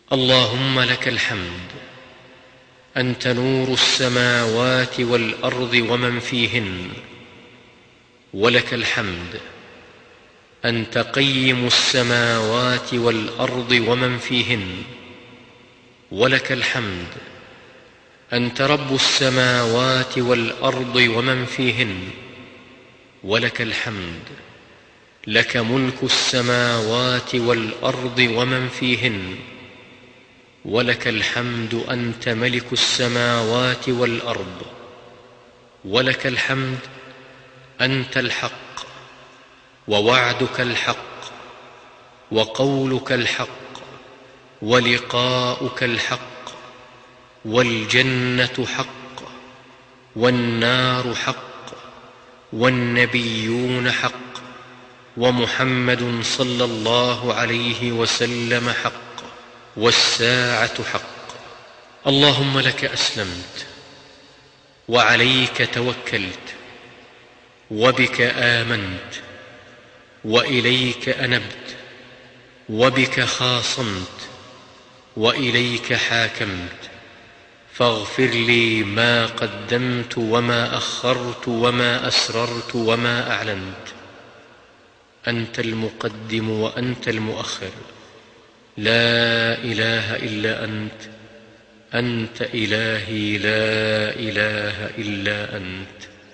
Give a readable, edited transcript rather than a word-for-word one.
اللهم لك الحمد، أنت نور السماوات والأرض ومن فيهن، ولك الحمد، أنت قيم السماوات والأرض ومن فيهن، ولك الحمد، أنت رب السماوات والأرض ومن فيهن، ولك الحمد، لك ملك السماوات والأرض ومن فيهن، ولك الحمد، أنت ملك السماوات والأرض، ولك الحمد، أنت الحق، ووعدك الحق، وقولك الحق، ولقاؤك الحق، والجنة حق، والنار حق، والنبيون حق، ومحمد صلى الله عليه وسلم حق، والساعة حق. اللهم لك أسلمت، وعليك توكلت، وبك آمنت، وإليك أنبت، وبك خاصمت، وإليك حاكمت، فاغفر لي ما قدمت وما أخرت وما أسررت وما أعلنت. أنت المقدم وأنت المؤخر، لا إله إلا أنت، أنت إلهي لا إله إلا أنت.